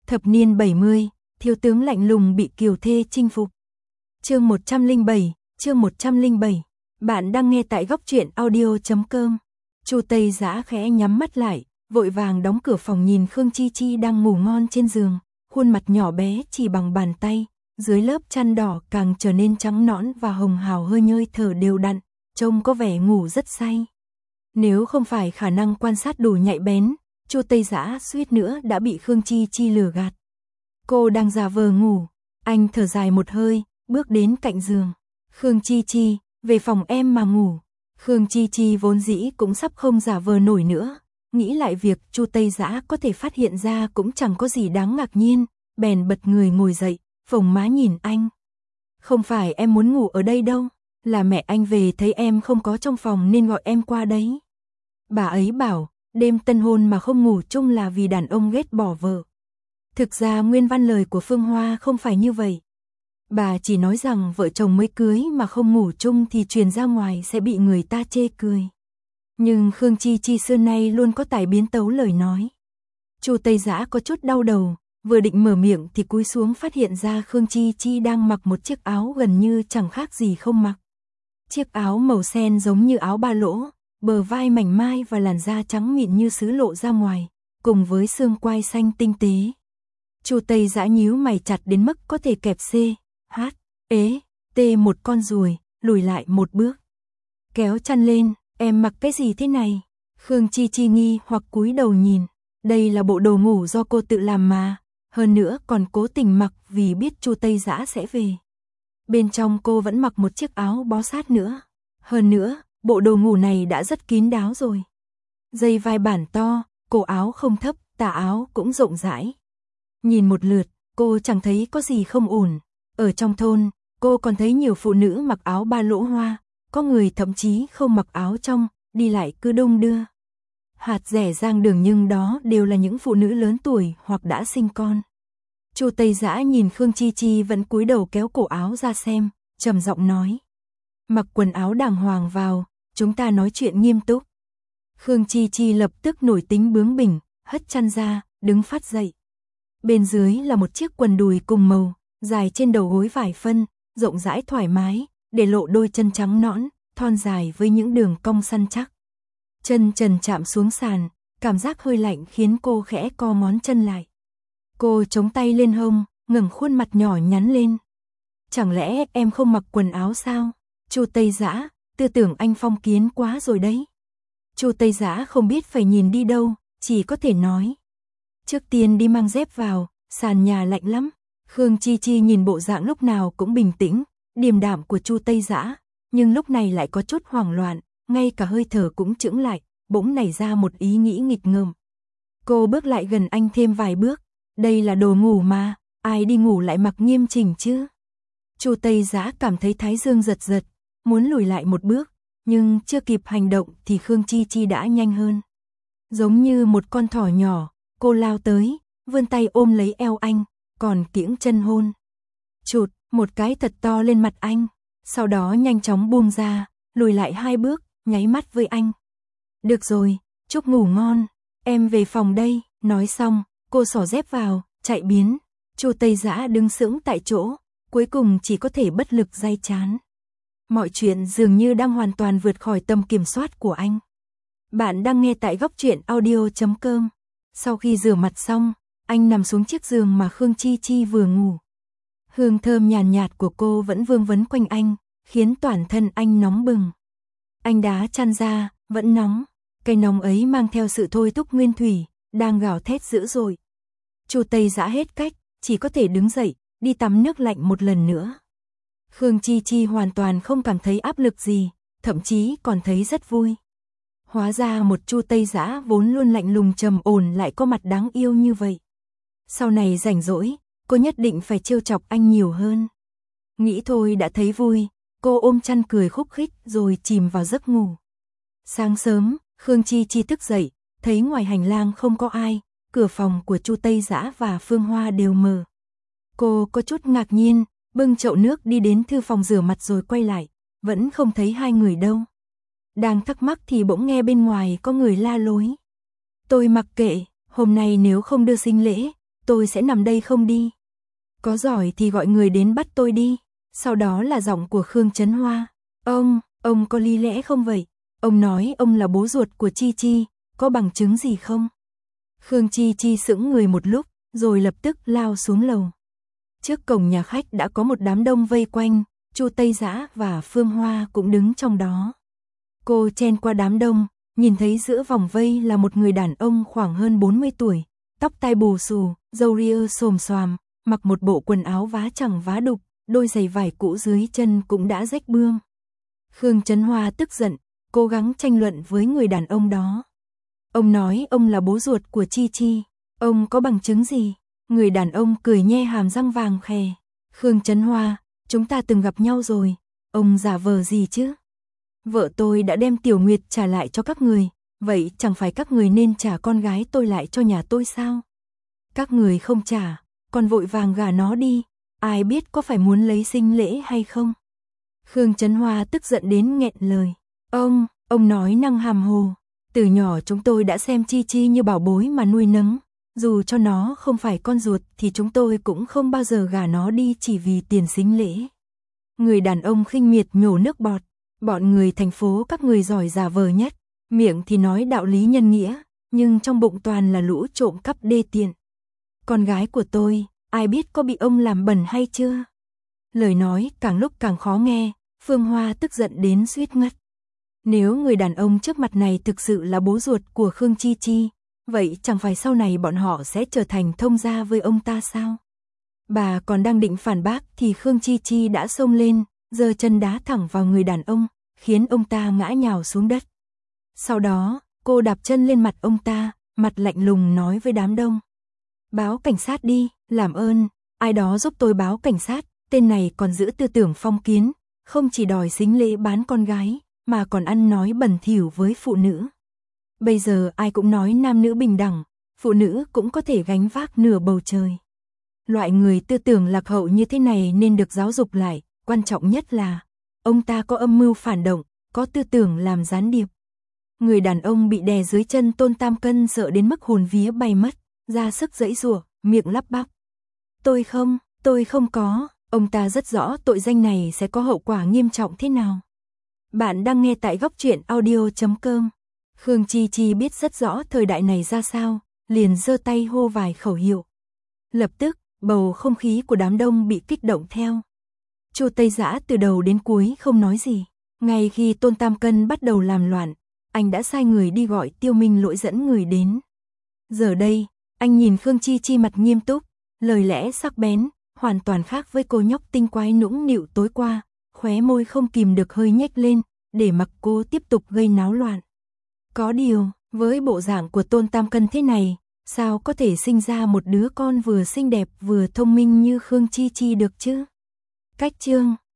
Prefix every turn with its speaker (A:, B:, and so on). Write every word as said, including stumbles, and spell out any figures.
A: Thập niên bảy mươi, thiếu tướng lạnh lùng bị kiều thê chinh phục. Chương một trăm lẻ bảy, chương một trăm lẻ bảy. Bạn đang nghe tại góc truyện audio chấm com. Chu Tây Dã khẽ nhắm mắt lại, vội vàng đóng cửa phòng nhìn Khương Chi Chi đang ngủ ngon trên giường, khuôn mặt nhỏ bé chỉ bằng bàn tay, dưới lớp chăn đỏ càng trở nên trắng nõn và hồng hào hơi nhơi thở đều đặn, trông có vẻ ngủ rất say. Nếu không phải khả năng quan sát đủ nhạy bén, Chu Tây Dã suýt nữa đã bị Khương Chi Chi lừa gạt. Cô đang giả vờ ngủ, anh thở dài một hơi, bước đến cạnh giường. Khương Chi Chi, về phòng em mà ngủ. Khương Chi Chi vốn dĩ cũng sắp không giả vờ nổi nữa, nghĩ lại việc Chu Tây Dã có thể phát hiện ra cũng chẳng có gì đáng ngạc nhiên, bèn bật người ngồi dậy, phồng má nhìn anh. Không phải em muốn ngủ ở đây đâu, là mẹ anh về thấy em không có trong phòng nên gọi em qua đấy. Bà ấy bảo, đêm tân hôn mà không ngủ chung là vì đàn ông ghét bỏ vợ. Thực ra nguyên văn lời của Phương Hoa không phải như vậy. Bà chỉ nói rằng vợ chồng mới cưới mà không ngủ chung thì truyền ra ngoài sẽ bị người ta chê cười. Nhưng Khương Chi Chi xưa nay luôn có tài biến tấu lời nói. Chu Tây Dã có chút đau đầu, vừa định mở miệng thì cúi xuống phát hiện ra Khương Chi Chi đang mặc một chiếc áo gần như chẳng khác gì không mặc. Chiếc áo màu sen giống như áo ba lỗ, bờ vai mảnh mai và làn da trắng mịn như sứ lộ ra ngoài, cùng với xương quai xanh tinh tế. Chu Tây Dã nhíu mày chặt đến mức có thể kẹp C, H, ế, T một con ruồi, lùi lại một bước. Kéo chăn lên, em mặc cái gì thế này? Khương Chi Chi nghi hoặc cúi đầu nhìn, đây là bộ đồ ngủ do cô tự làm mà, hơn nữa còn cố tình mặc vì biết Chu Tây Dã sẽ về. Bên trong cô vẫn mặc một chiếc áo bó sát nữa, hơn nữa, bộ đồ ngủ này đã rất kín đáo rồi. Dây vai bản to, cổ áo không thấp, tà áo cũng rộng rãi. Nhìn một lượt, cô chẳng thấy có gì không ổn. Ở trong thôn, cô còn thấy nhiều phụ nữ mặc áo ba lỗ hoa, có người thậm chí không mặc áo trong, đi lại cứ đung đưa. Hạt rẻ rang đường nhưng đó đều là những phụ nữ lớn tuổi hoặc đã sinh con. Chu Tây Dã nhìn Khương Chi Chi vẫn cúi đầu kéo cổ áo ra xem, trầm giọng nói. Mặc quần áo đàng hoàng vào, chúng ta nói chuyện nghiêm túc. Khương Chi Chi lập tức nổi tính bướng bỉnh, hất chăn ra, đứng phát dậy. Bên dưới là một chiếc quần đùi cùng màu, dài trên đầu gối vài phân, rộng rãi thoải mái, để lộ đôi chân trắng nõn, thon dài với những đường cong săn chắc. Chân trần chạm xuống sàn, cảm giác hơi lạnh khiến cô khẽ co ngón chân lại. Cô chống tay lên hông, ngẩng khuôn mặt nhỏ nhắn lên. Chẳng lẽ em không mặc quần áo sao? Chu Tây Dã, tư tưởng anh phong kiến quá rồi đấy. Chu Tây Dã không biết phải nhìn đi đâu, chỉ có thể nói. Trước tiên đi mang dép vào, sàn nhà lạnh lắm. Khương Chi Chi nhìn bộ dạng lúc nào cũng bình tĩnh, điềm đạm của Chu Tây Dã, nhưng lúc này lại có chút hoảng loạn, ngay cả hơi thở cũng chững lại, bỗng nảy ra một ý nghĩ nghịch ngợm. Cô bước lại gần anh thêm vài bước, đây là đồ ngủ mà, ai đi ngủ lại mặc nghiêm chỉnh chứ? Chu Tây Dã cảm thấy thái dương giật giật, muốn lùi lại một bước, nhưng chưa kịp hành động thì Khương Chi Chi đã nhanh hơn. Giống như một con thỏ nhỏ, cô lao tới, vươn tay ôm lấy eo anh, còn kiễng chân hôn. Chụt, một cái thật to lên mặt anh, sau đó nhanh chóng buông ra, lùi lại hai bước, nháy mắt với anh. Được rồi, chúc ngủ ngon, em về phòng đây, nói xong, cô xỏ dép vào, chạy biến. Chu Tây Dã đứng sững tại chỗ, cuối cùng chỉ có thể bất lực day chán. Mọi chuyện dường như đang hoàn toàn vượt khỏi tầm kiểm soát của anh. Bạn đang nghe tại góc truyện audio chấm com. Sau khi rửa mặt xong, anh nằm xuống chiếc giường mà Khương Chi Chi vừa ngủ. Hương thơm nhàn nhạt, nhạt của cô vẫn vương vấn quanh anh, khiến toàn thân anh nóng bừng. Anh đá chăn ra, vẫn nóng, cái nóng ấy mang theo sự thôi thúc nguyên thủy, đang gào thét dữ dội. Chu Tây Dã hết cách, chỉ có thể đứng dậy, đi tắm nước lạnh một lần nữa. Khương Chi Chi hoàn toàn không cảm thấy áp lực gì, thậm chí còn thấy rất vui. Hóa ra một Chu Tây Dã vốn luôn lạnh lùng trầm ổn lại có mặt đáng yêu như vậy. Sau này rảnh rỗi, cô nhất định phải trêu chọc anh nhiều hơn. Nghĩ thôi đã thấy vui, cô ôm chăn cười khúc khích rồi chìm vào giấc ngủ. Sáng sớm, Khương Chi Chi thức dậy, thấy ngoài hành lang không có ai, cửa phòng của Chu Tây Dã và Phương Hoa đều mở. Cô có chút ngạc nhiên, bưng chậu nước đi đến thư phòng rửa mặt rồi quay lại, vẫn không thấy hai người đâu. Đang thắc mắc thì bỗng nghe bên ngoài có người la lối. Tôi mặc kệ, hôm nay nếu không đưa sinh lễ, tôi sẽ nằm đây không đi. Có giỏi thì gọi người đến bắt tôi đi. Sau đó là giọng của Khương Chấn Hoa. Ông, ông có lý lẽ không vậy? Ông nói ông là bố ruột của Chi Chi, có bằng chứng gì không? Khương Chi Chi sững người một lúc, rồi lập tức lao xuống lầu. Trước cổng nhà khách đã có một đám đông vây quanh, Chu Tây Dã và Phương Hoa cũng đứng trong đó. Cô chen qua đám đông, nhìn thấy giữa vòng vây là một người đàn ông khoảng hơn bốn mươi tuổi, tóc tai bù xù, râu ria xồm xoàm, mặc một bộ quần áo vá chẳng vá đục, đôi giày vải cũ dưới chân cũng đã rách bươm. Khương Chấn Hoa tức giận, cố gắng tranh luận với người đàn ông đó. Ông nói ông là bố ruột của Chi Chi, ông có bằng chứng gì? Người đàn ông cười nhe hàm răng vàng khè. Khương Chấn Hoa, chúng ta từng gặp nhau rồi, ông giả vờ gì chứ? Vợ tôi đã đem Tiểu Nguyệt trả lại cho các người, vậy chẳng phải các người nên trả con gái tôi lại cho nhà tôi sao? Các người không trả, còn vội vàng gả nó đi, ai biết có phải muốn lấy sinh lễ hay không? Khương Chấn Hoa tức giận đến nghẹn lời. Ông, ông nói năng hàm hồ, từ nhỏ chúng tôi đã xem Chi Chi như bảo bối mà nuôi nấng, dù cho nó không phải con ruột thì chúng tôi cũng không bao giờ gả nó đi chỉ vì tiền sinh lễ. Người đàn ông khinh miệt nhổ nước bọt, bọn người thành phố các người giỏi giả vờ nhất, miệng thì nói đạo lý nhân nghĩa, nhưng trong bụng toàn là lũ trộm cắp đê tiện. Con gái của tôi, ai biết có bị ông làm bẩn hay chưa? Lời nói càng lúc càng khó nghe, Phương Hoa tức giận đến suýt ngất. Nếu người đàn ông trước mặt này thực sự là bố ruột của Khương Chi Chi, vậy chẳng phải sau này bọn họ sẽ trở thành thông gia với ông ta sao? Bà còn đang định phản bác thì Khương Chi Chi đã xông lên, giơ chân đá thẳng vào người đàn ông, khiến ông ta ngã nhào xuống đất. Sau đó, cô đạp chân lên mặt ông ta, mặt lạnh lùng nói với đám đông. Báo cảnh sát đi, làm ơn, ai đó giúp tôi báo cảnh sát, tên này còn giữ tư tưởng phong kiến, không chỉ đòi xính lễ bán con gái, mà còn ăn nói bẩn thỉu với phụ nữ. Bây giờ ai cũng nói nam nữ bình đẳng, phụ nữ cũng có thể gánh vác nửa bầu trời. Loại người tư tưởng lạc hậu như thế này nên được giáo dục lại, quan trọng nhất là ông ta có âm mưu phản động, có tư tưởng làm gián điệp. Người đàn ông bị đè dưới chân Tôn Tam Cân sợ đến mức hồn vía bay mất, ra sức giãy giụa, miệng lắp bắp. Tôi không, tôi không có, ông ta rất rõ tội danh này sẽ có hậu quả nghiêm trọng thế nào. Bạn đang nghe tại góc truyện audio chấm com. Khương Chi Chi biết rất rõ thời đại này ra sao, liền giơ tay hô vài khẩu hiệu. Lập tức, bầu không khí của đám đông bị kích động theo. Chu Tây Dã từ đầu đến cuối không nói gì. Ngay khi Tôn Tam Cân bắt đầu làm loạn, anh đã sai người đi gọi Tiêu Minh Lỗi dẫn người đến. Giờ đây, anh nhìn Khương Chi Chi mặt nghiêm túc, lời lẽ sắc bén, hoàn toàn khác với cô nhóc tinh quái nũng nịu tối qua, khóe môi không kìm được hơi nhếch lên, để mặc cô tiếp tục gây náo loạn. Có điều, với bộ dạng của Tôn Tam Cân thế này, sao có thể sinh ra một đứa con vừa xinh đẹp vừa thông minh như Khương Chi Chi được chứ? Cách chương